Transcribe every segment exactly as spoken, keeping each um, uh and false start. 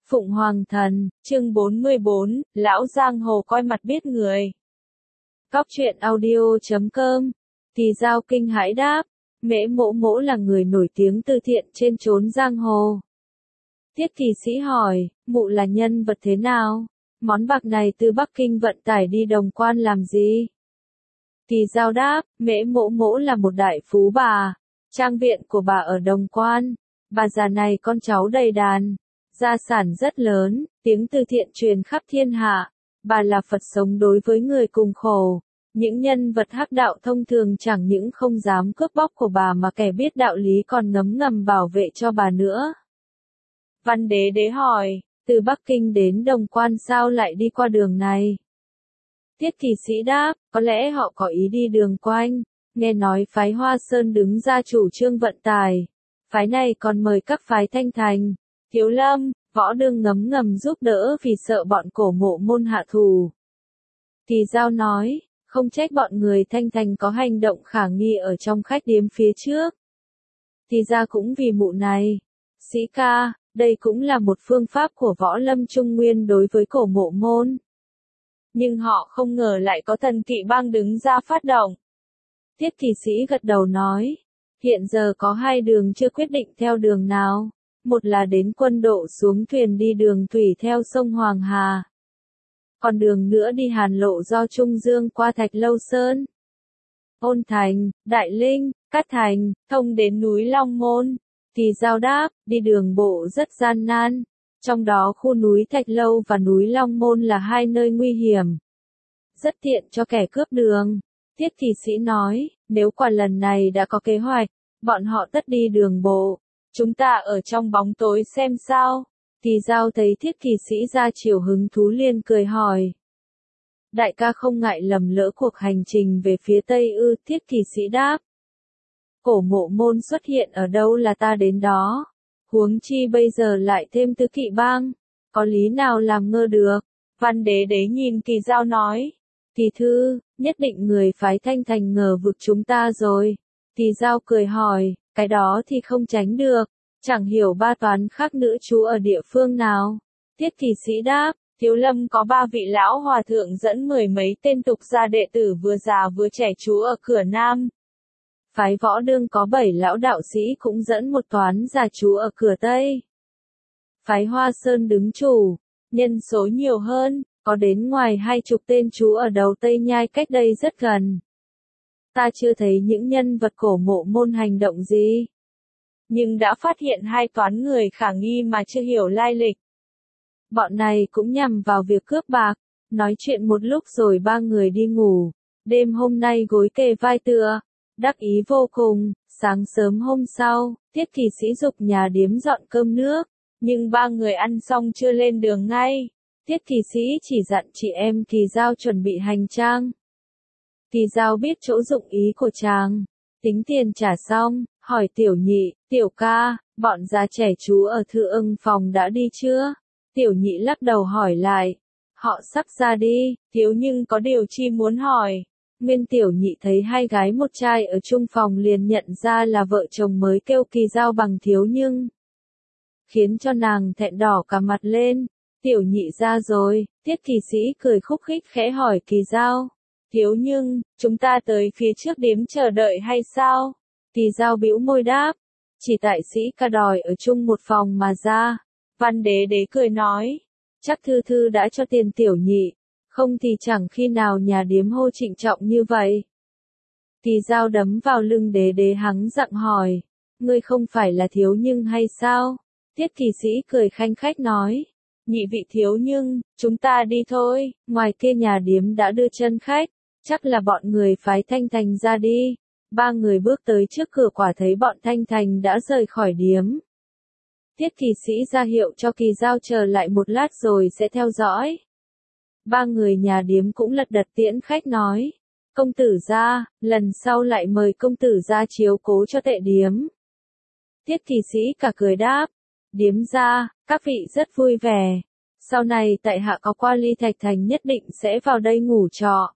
Phụng Hoàng Thần, chương bốn mươi bốn, Lão Giang Hồ coi mặt biết người. Cóc truyện audio chấm com. Thì Giao kinh hãi đáp, Mễ Mỗ Mỗ là người nổi tiếng từ thiện trên chốn giang hồ. Tiết Kỳ Sĩ hỏi, mụ là nhân vật thế nào? Món bạc này từ Bắc Kinh vận tải đi Đồng Quan làm gì? Thì Giao đáp, Mễ Mỗ Mỗ là một đại phú bà, trang viện của bà ở Đồng Quan. Bà già này con cháu đầy đàn, gia sản rất lớn, tiếng từ thiện truyền khắp thiên hạ. Bà là Phật sống đối với người cùng khổ. Những nhân vật hắc đạo thông thường chẳng những không dám cướp bóc của bà mà kẻ biết đạo lý còn ngấm ngầm bảo vệ cho bà nữa. Văn Đế Đế hỏi, từ Bắc Kinh đến Đồng Quan sao lại đi qua đường này? Tiết Kỳ Sĩ đáp, có lẽ họ có ý đi đường quanh. Nghe nói phái Hoa Sơn đứng ra chủ trương vận tải. Phái này còn mời các phái Thanh Thành, Thiếu Lâm, Võ Đương ngấm ngầm giúp đỡ vì sợ bọn Cổ Mộ môn hạ thù. Thì Giao nói, không trách bọn người Thanh Thành có hành động khả nghi ở trong khách điếm phía trước. Thì ra cũng vì mụ này. Sĩ ca, đây cũng là một phương pháp của Võ Lâm Trung Nguyên đối với Cổ Mộ môn. Nhưng họ không ngờ lại có Thần Kỵ Bang đứng ra phát động. Tiết Kỳ Sĩ gật đầu nói, hiện giờ có hai đường chưa quyết định theo đường nào. Một là đến quân độ xuống thuyền đi đường thủy theo sông Hoàng Hà. Còn đường nữa đi Hàn Lộ do Trung Dương qua Thạch Lâu Sơn, Ôn Thành, Đại Linh, Cát Thành, thông đến núi Long Môn. Thì Giao đáp, đi đường bộ rất gian nan. Trong đó khu núi Thạch Lâu và núi Long Môn là hai nơi nguy hiểm. Rất tiện cho kẻ cướp đường. Tiết Kỳ Sĩ nói, nếu quả lần này đã có kế hoạch, bọn họ tất đi đường bộ. Chúng ta ở trong bóng tối xem sao. Thì Giao thấy Thiết Kỳ Sĩ ra chiều hứng thú liền cười hỏi. Đại ca không ngại lầm lỡ cuộc hành trình về phía Tây ư? Thiết Kỳ Sĩ đáp. Cổ Mộ môn xuất hiện ở đâu là ta đến đó. Huống chi bây giờ lại thêm Tứ Kỵ Bang. Có lý nào làm ngơ được? Văn Đế Đế nhìn Kỳ Giao nói. Kỳ thư, nhất định người phái Thanh Thành ngờ vực chúng ta rồi. Thì Giao cười hỏi, cái đó thì không tránh được. Chẳng hiểu ba toán khác nữ chú ở địa phương nào. Tiết Kỳ Sĩ đáp, Thiếu Lâm có ba vị lão hòa thượng dẫn mười mấy tên tục gia đệ tử vừa già vừa trẻ trú ở cửa Nam. Phái Võ Đương có bảy lão đạo sĩ cũng dẫn một toán già trú ở cửa Tây. Phái Hoa Sơn đứng chủ, nhân số nhiều hơn, có đến ngoài hai chục tên trú ở đầu Tây Nhai cách đây rất gần. Ta chưa thấy những nhân vật Cổ Mộ môn hành động gì, nhưng đã phát hiện hai toán người khả nghi mà chưa hiểu lai lịch. Bọn này cũng nhằm vào việc cướp bạc. Nói chuyện một lúc rồi ba người đi ngủ. Đêm hôm nay gối kề vai tựa, đắc ý vô cùng. Sáng sớm hôm sau, Tiết Kỳ Sĩ giục nhà điếm dọn cơm nước, nhưng ba người ăn xong chưa lên đường ngay. Tiết Kỳ Sĩ chỉ dặn chị em Kỳ Giao chuẩn bị hành trang. Kỳ Giao biết chỗ dụng ý của chàng, tính tiền trả xong, hỏi Tiểu Nhị, Tiểu ca, bọn già trẻ chú ở Thư Ưng phòng đã đi chưa? Tiểu Nhị lắc đầu hỏi lại, họ sắp ra đi, thiếu nhưng có điều chi muốn hỏi. Nguyên Tiểu Nhị thấy hai gái một trai ở chung phòng liền nhận ra là vợ chồng mới kêu Kỳ Giao bằng thiếu nhưng, khiến cho nàng thẹn đỏ cả mặt lên. Tiểu Nhị ra rồi. Tiết Kỳ Sĩ cười khúc khích khẽ hỏi Kỳ Giao, thiếu nhưng, chúng ta tới phía trước điếm chờ đợi hay sao? Kỳ Giao bĩu môi đáp, chỉ tại sĩ ca đòi ở chung một phòng mà ra. Văn Đế Đế cười nói, chắc Thư Thư đã cho tiền Tiểu Nhị, không thì chẳng khi nào nhà điếm hô trịnh trọng như vậy. Kỳ Giao đấm vào lưng Đế Đế hắng giọng hỏi, ngươi không phải là thiếu nhưng hay sao? Tiết Kỳ Sĩ cười khanh khách nói, nhị vị thiếu nhưng, chúng ta đi thôi. Ngoài kia nhà điếm đã đưa chân khách, chắc là bọn người phái Thanh Thành ra đi. Ba người bước tới trước cửa quả thấy bọn Thanh Thành đã rời khỏi điếm. Tiết Kỳ Sĩ ra hiệu cho Kỳ Giao chờ lại một lát rồi sẽ theo dõi. Ba người nhà điếm cũng lật đật tiễn khách nói, công tử gia, lần sau lại mời công tử gia chiếu cố cho tệ điếm. Tiết Kỳ Sĩ cả cười đáp, điếm gia, các vị rất vui vẻ. Sau này tại hạ có qua Ly Thạch Thành nhất định sẽ vào đây ngủ trọ.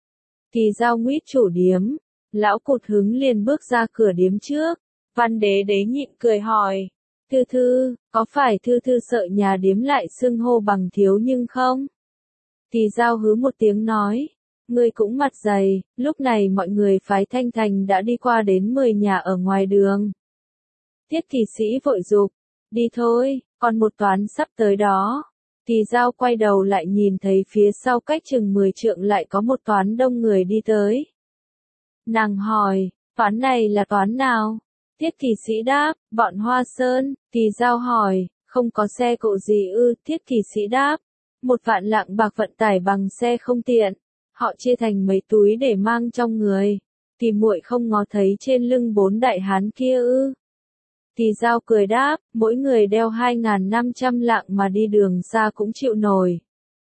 Kỳ Giao nguyết chủ điếm. Lão cụt hứng liền bước ra cửa điếm trước. Văn Đế Đế nhịn cười hỏi, Thư thư, có phải thư thư sợ nhà điếm lại xưng hô bằng thiếu nhưng không? Thì giao hứ một tiếng nói. Ngươi cũng mặt dày, lúc này mọi người phái Thanh Thành đã đi qua đến mười nhà ở ngoài đường. Tiết kỳ sĩ vội dục, đi thôi, còn một toán sắp tới đó. Thì giao quay đầu lại nhìn thấy phía sau cách chừng mười trượng lại có một toán đông người đi tới. Nàng hỏi, toán này là toán nào? Tiết kỳ sĩ đáp, bọn Hoa Sơn. Thì giao hỏi, không có xe cộ gì ư? Tiết kỳ sĩ đáp, một vạn lạng bạc vận tải bằng xe không tiện. Họ chia thành mấy túi để mang trong người. Thì muội không ngó thấy trên lưng bốn đại hán kia ư? Thì giao cười đáp, mỗi người đeo hai nghìn năm trăm lạng mà đi đường xa cũng chịu nổi.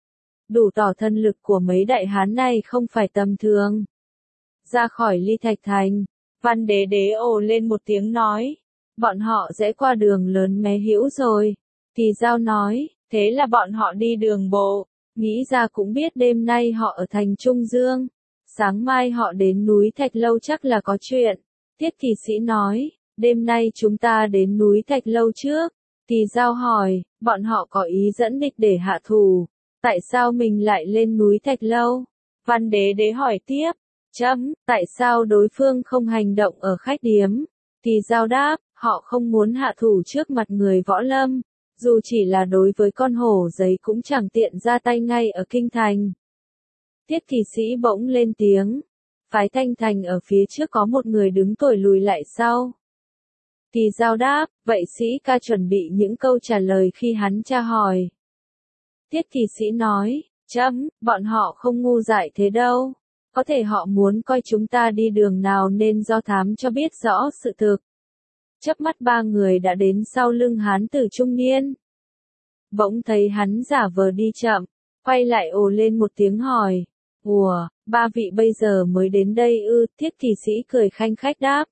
Đủ tỏ thân lực của mấy đại hán này không phải tầm thường. Ra khỏi Ly Thạch Thành, Văn Đế Đế ồ lên một tiếng nói, bọn họ sẽ qua đường lớn Mé Hữu rồi. Thì giao nói, thế là bọn họ đi đường bộ, nghĩ ra cũng biết đêm nay họ ở thành Trung Dương, sáng mai họ đến núi Thạch Lâu chắc là có chuyện. Tiết kỳ sĩ nói, đêm nay chúng ta đến núi Thạch Lâu trước. Thì giao hỏi, bọn họ có ý dẫn địch để hạ thù, tại sao mình lại lên núi Thạch Lâu? Văn Đế Đế hỏi tiếp, chấm, tại sao đối phương không hành động ở khách điếm? Thì giao đáp, họ không muốn hạ thủ trước mặt người võ lâm, dù chỉ là đối với con hổ giấy cũng chẳng tiện ra tay ngay ở kinh thành. Tiết kỳ sĩ bỗng lên tiếng, phái Thanh Thành ở phía trước có một người đứng tuổi lùi lại sau. Thì giao đáp, vậy sĩ ca chuẩn bị những câu trả lời khi hắn tra hỏi. Tiết kỳ sĩ nói, chấm, bọn họ không ngu dại thế đâu. Có thể họ muốn coi chúng ta đi đường nào nên do thám cho biết rõ sự thực. Chớp mắt ba người đã đến sau lưng hán tử trung niên. Bỗng thấy hắn giả vờ đi chậm, quay lại ồ lên một tiếng hỏi. Ủa, ba vị bây giờ mới đến đây ư? Tiết kỳ sĩ cười khanh khách đáp.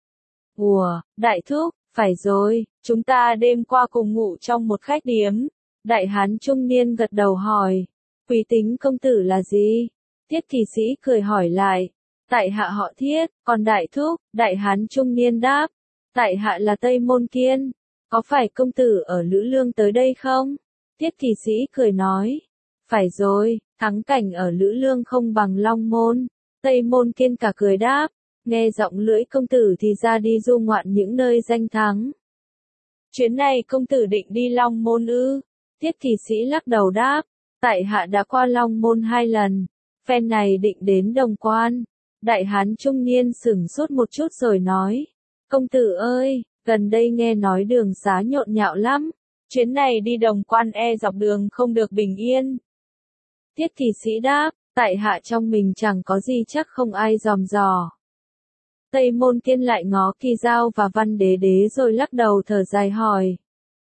Ủa, đại thúc, phải rồi, chúng ta đêm qua cùng ngủ trong một khách điếm. Đại hán trung niên gật đầu hỏi, quý tính công tử là gì? Tiết kỳ sĩ cười hỏi lại, tại hạ họ Thiết, còn đại thúc? Đại hán trung niên đáp, tại hạ là Tây Môn Kiên, có phải công tử ở Lữ Lương tới đây không? Tiết kỳ sĩ cười nói, phải rồi, thắng cảnh ở Lữ Lương không bằng Long Môn. Tây Môn Kiên cả cười đáp, nghe giọng lưỡi công tử thì ra đi du ngoạn những nơi danh thắng. Chuyến này công tử định đi Long Môn ư? Tiết kỳ sĩ lắc đầu đáp, tại hạ đã qua Long Môn hai lần, phen này định đến Đồng Quan. Đại hán trung niên sửng sốt một chút rồi nói, công tử ơi, gần đây nghe nói đường xá nhộn nhạo lắm, chuyến này đi Đồng Quan e dọc đường không được bình yên. Tiết kỳ sĩ đáp, tại hạ trong mình chẳng có gì chắc không ai dòm dò. Tây Môn Kiên lại ngó Kỳ Giao và Văn Đế Đế rồi lắc đầu thở dài hỏi.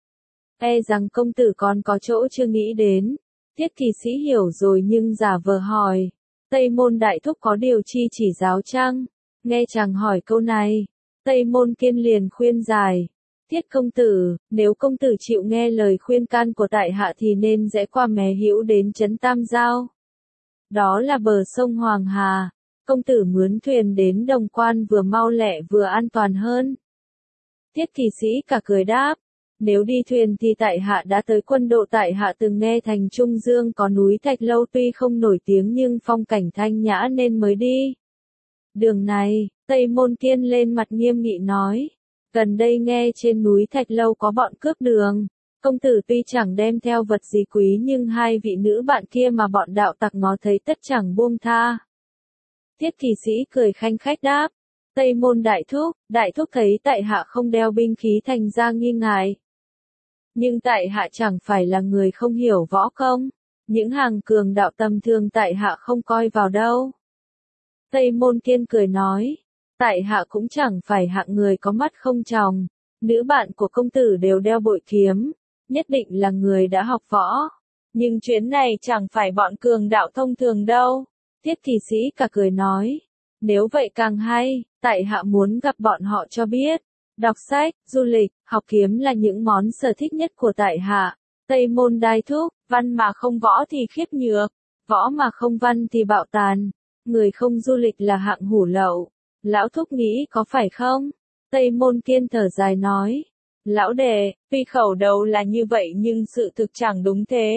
E rằng công tử còn có chỗ chưa nghĩ đến. Tiết kỳ sĩ hiểu rồi nhưng giả vờ hỏi. Tây Môn đại thúc có điều chi chỉ giáo chăng? Nghe chàng hỏi câu này. Tây Môn Kiên liền khuyên giải. Tiết công tử, nếu công tử chịu nghe lời khuyên can của tại hạ thì nên rẽ qua Mé Hữu đến trấn Tam Giao. Đó là bờ sông Hoàng Hà. Công tử mướn thuyền đến Đồng Quan vừa mau lẹ vừa an toàn hơn. Tiết kỳ sĩ cả cười đáp, nếu đi thuyền thì tại hạ đã tới quân độ, tại hạ từng nghe thành Trung Dương có núi Thạch Lâu tuy không nổi tiếng nhưng phong cảnh thanh nhã nên mới đi. Đường này, Tây Môn Kiên lên mặt nghiêm nghị nói, gần đây nghe trên núi Thạch Lâu có bọn cướp đường. Công tử tuy chẳng đem theo vật gì quý nhưng hai vị nữ bạn kia mà bọn đạo tặc ngó thấy tất chẳng buông tha. Tiết kỳ sĩ cười khanh khách đáp, Tây Môn đại thúc, đại thúc thấy tại hạ không đeo binh khí thành ra nghi ngại. Nhưng tại hạ chẳng phải là người không hiểu võ công, những hàng cường đạo tầm thường tại hạ không coi vào đâu. Tây Môn Kiên cười nói, tại hạ cũng chẳng phải hạng người có mắt không tròng, nữ bạn của công tử đều đeo bội kiếm, nhất định là người đã học võ. Nhưng chuyến này chẳng phải bọn cường đạo thông thường đâu. Tiết kỳ sĩ cả cười nói, nếu vậy càng hay, tại hạ muốn gặp bọn họ cho biết. Đọc sách, du lịch, học kiếm là những món sở thích nhất của tại hạ. Tây Môn đại thúc, văn mà không võ thì khiếp nhược, võ mà không văn thì bạo tàn, người không du lịch là hạng hủ lậu. Lão thúc nghĩ có phải không? Tây Môn Kiên thở dài nói, Lão đệ, tuy khẩu đầu là như vậy nhưng sự thực chẳng đúng thế.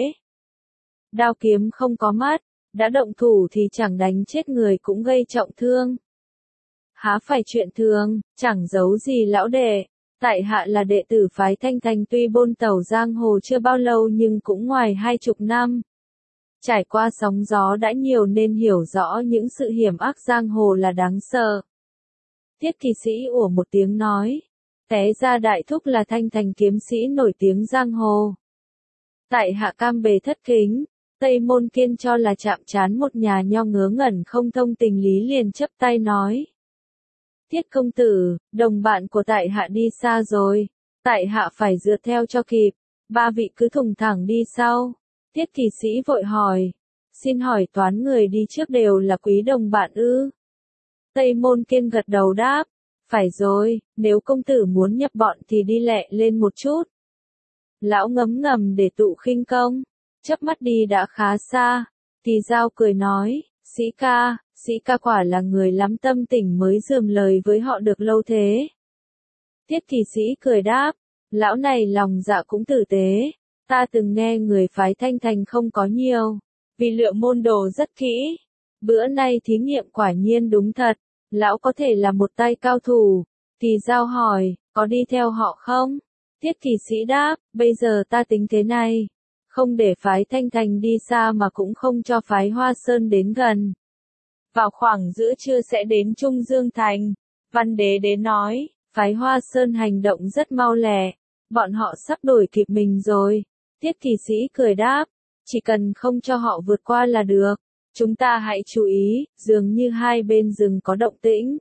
Đao kiếm không có mắt, đã động thủ thì chẳng đánh chết người cũng gây trọng thương. Há phải chuyện thường, chẳng giấu gì lão đệ. Tại hạ là đệ tử phái Thanh Thành tuy bôn tẩu giang hồ chưa bao lâu nhưng cũng ngoài hai chục năm. Trải qua sóng gió đã nhiều nên hiểu rõ những sự hiểm ác giang hồ là đáng sợ. Tiết kỳ sĩ ủa một tiếng nói. Té ra đại thúc là Thanh Thành kiếm sĩ nổi tiếng giang hồ. Tại hạ cam bề thất kính, Tây Môn Kiên cho là chạm trán một nhà nho ngớ ngẩn không thông tình lý liền chấp tay nói. Tiết công tử, đồng bạn của tại hạ đi xa rồi, tại hạ phải dựa theo cho kịp, ba vị cứ thùng thẳng đi sau. Tiết kỳ sĩ vội hỏi, xin hỏi toán người đi trước đều là quý đồng bạn ư? Tây Môn Kiên gật đầu đáp, phải rồi, nếu công tử muốn nhập bọn thì đi lẹ lên một chút. Lão ngấm ngầm để tụ khinh công, chớp mắt đi đã khá xa, Tỳ Dao cười nói, sĩ ca, sĩ ca quả là người lắm tâm tình mới dườm lời với họ được lâu thế. Tiết kỳ sĩ cười đáp, lão này lòng dạ cũng tử tế, ta từng nghe người phái Thanh Thành không có nhiều, vì lựa môn đồ rất kỹ. Bữa nay thí nghiệm quả nhiên đúng thật, lão có thể là một tay cao thủ. Tỳ Dao hỏi, có đi theo họ không? Tiết kỳ sĩ đáp, bây giờ ta tính thế này, không để phái Thanh Thành đi xa mà cũng không cho phái Hoa Sơn đến gần. Vào khoảng giữa trưa sẽ đến Trung Dương Thành. Văn Đế Đế nói, phái Hoa Sơn hành động rất mau lẹ, bọn họ sắp đuổi kịp mình rồi. Tiết kỳ sĩ cười đáp, chỉ cần không cho họ vượt qua là được. Chúng ta hãy chú ý, dường như hai bên rừng có động tĩnh.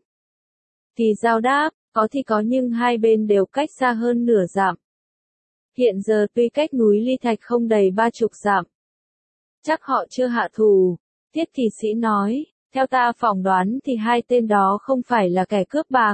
Tỳ Dao đáp, có thì có nhưng hai bên đều cách xa hơn nửa dặm. Hiện giờ tuy cách núi Ly Thạch không đầy ba chục dặm. Chắc họ chưa hạ thủ. Tiết kỳ sĩ nói, theo ta phỏng đoán thì hai tên đó không phải là kẻ cướp bạc.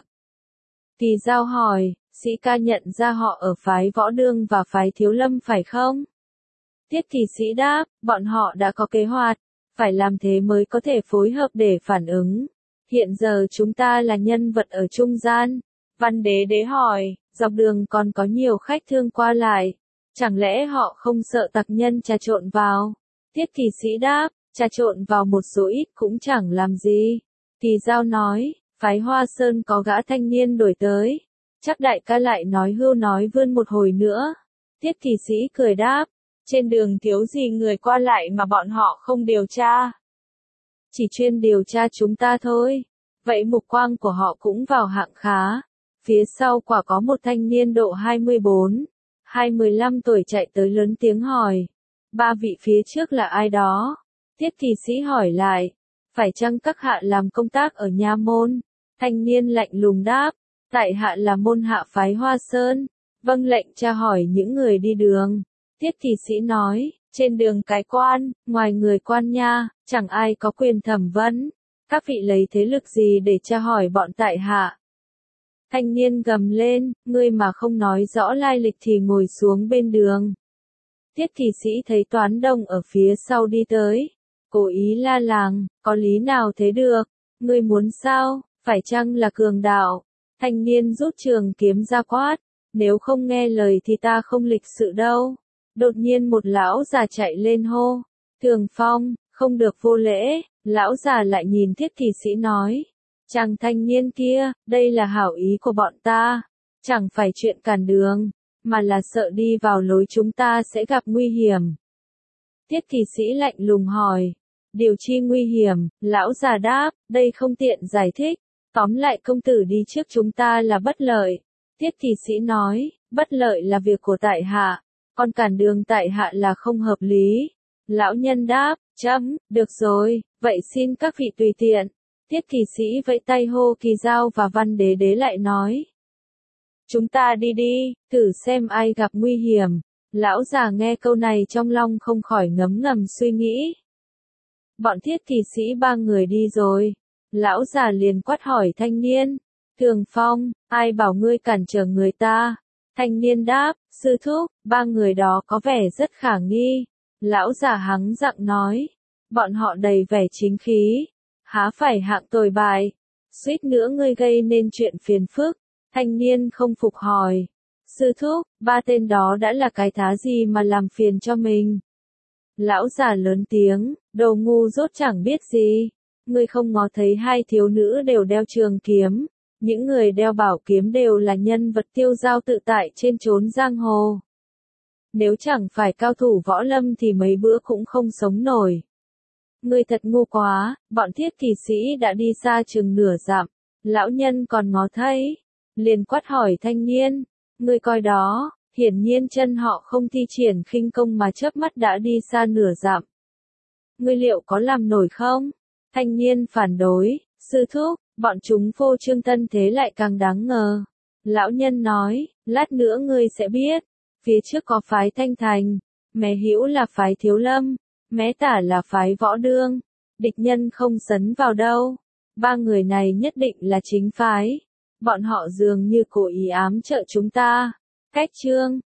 Tỳ Dao hỏi, sĩ ca nhận ra họ ở phái Võ Đương và phái Thiếu Lâm phải không? Tiết kỳ sĩ đáp, bọn họ đã có kế hoạch, phải làm thế mới có thể phối hợp để phản ứng. Hiện giờ chúng ta là nhân vật ở trung gian. Văn Đế Đế hỏi, dọc đường còn có nhiều khách thương qua lại, chẳng lẽ họ không sợ tặc nhân trà trộn vào? Tiết kỳ sĩ đáp, trà trộn vào một số ít cũng chẳng làm gì. Tỳ Dao nói, phái Hoa Sơn có gã thanh niên đổi tới, chắc đại ca lại nói hưu nói vươn một hồi nữa. Tiết kỳ sĩ cười đáp, trên đường thiếu gì người qua lại mà bọn họ không điều tra. Chỉ chuyên điều tra chúng ta thôi. Vậy mục quang của họ cũng vào hạng khá. Phía sau quả có một thanh niên độ hai mươi bốn, hai mươi lăm tuổi chạy tới lớn tiếng hỏi. Ba vị phía trước là ai đó? Tiết kỳ sĩ hỏi lại. Phải chăng các hạ làm công tác ở nha môn? Thanh niên lạnh lùng đáp. Tại hạ là môn hạ phái Hoa Sơn. Vâng lệnh tra hỏi những người đi đường. Tiết kỳ sĩ nói, trên đường cái quan, ngoài người quan nha, chẳng ai có quyền thẩm vấn. Các vị lấy thế lực gì để tra hỏi bọn tại hạ? Thanh niên gầm lên, ngươi mà không nói rõ lai lịch thì ngồi xuống bên đường. Tiết kỳ sĩ thấy Toán Đông ở phía sau đi tới. Cố ý la làng, có lý nào thế được? Ngươi muốn sao? Phải chăng là cường đạo? Thanh niên rút trường kiếm ra quát. Nếu không nghe lời thì ta không lịch sự đâu. Đột nhiên một lão già chạy lên hô. Thường Phong, không được vô lễ. Lão già lại nhìn Tiết kỳ sĩ nói. Chàng thanh niên kia, đây là hảo ý của bọn ta. Chẳng phải chuyện cản đường, mà là sợ đi vào lối chúng ta sẽ gặp nguy hiểm. Tiết kỳ sĩ lạnh lùng hỏi. Điều chi nguy hiểm? Lão già đáp, đây không tiện giải thích. Tóm lại công tử đi trước chúng ta là bất lợi. Tiết kỳ sĩ nói, bất lợi là việc của tại hạ, còn cản đường tại hạ là không hợp lý. Lão nhân đáp, chấm, được rồi, vậy xin các vị tùy tiện. Tiết kỳ sĩ vẫy tay hô Kỳ Dao và Văn Đế Đế lại nói. Chúng ta đi đi, thử xem ai gặp nguy hiểm. Lão già nghe câu này trong lòng không khỏi ngấm ngầm suy nghĩ. Bọn Tiết kỳ sĩ ba người đi rồi. Lão già liền quát hỏi thanh niên. Thường Phong, ai bảo ngươi cản trở người ta? Thanh niên đáp, sư thúc, ba người đó có vẻ rất khả nghi. Lão già hắng giọng nói. Bọn họ đầy vẻ chính khí. Há phải hạng tồi bại. Suýt nữa ngươi gây nên chuyện phiền phức. Thanh niên không phục hỏi. Sư thúc, ba tên đó đã là cái thá gì mà làm phiền cho mình? Lão già lớn tiếng, đồ ngu dốt chẳng biết gì. Ngươi không ngó thấy hai thiếu nữ đều đeo trường kiếm. Những người đeo bảo kiếm đều là nhân vật tiêu dao tự tại trên chốn giang hồ. Nếu chẳng phải cao thủ võ lâm thì mấy bữa cũng không sống nổi. Ngươi thật ngu quá, bọn thiết kỵ sĩ đã đi xa chừng nửa dặm. Lão nhân còn ngó thấy. Liền quát hỏi thanh niên. Ngươi coi đó, hiển nhiên chân họ không thi triển khinh công mà chớp mắt đã đi xa nửa dặm. Ngươi liệu có làm nổi không? Thanh niên phản đối, sư thúc, bọn chúng phô trương thân thế lại càng đáng ngờ. Lão nhân nói, lát nữa ngươi sẽ biết. Phía trước có phái Thanh Thành, mé hữu là phái Thiếu Lâm, mé tả là phái Võ Đương. Địch nhân không sấn vào đâu. Ba người này nhất định là chính phái. Bọn họ dường như cố ý ám trợ chúng ta. Cách chương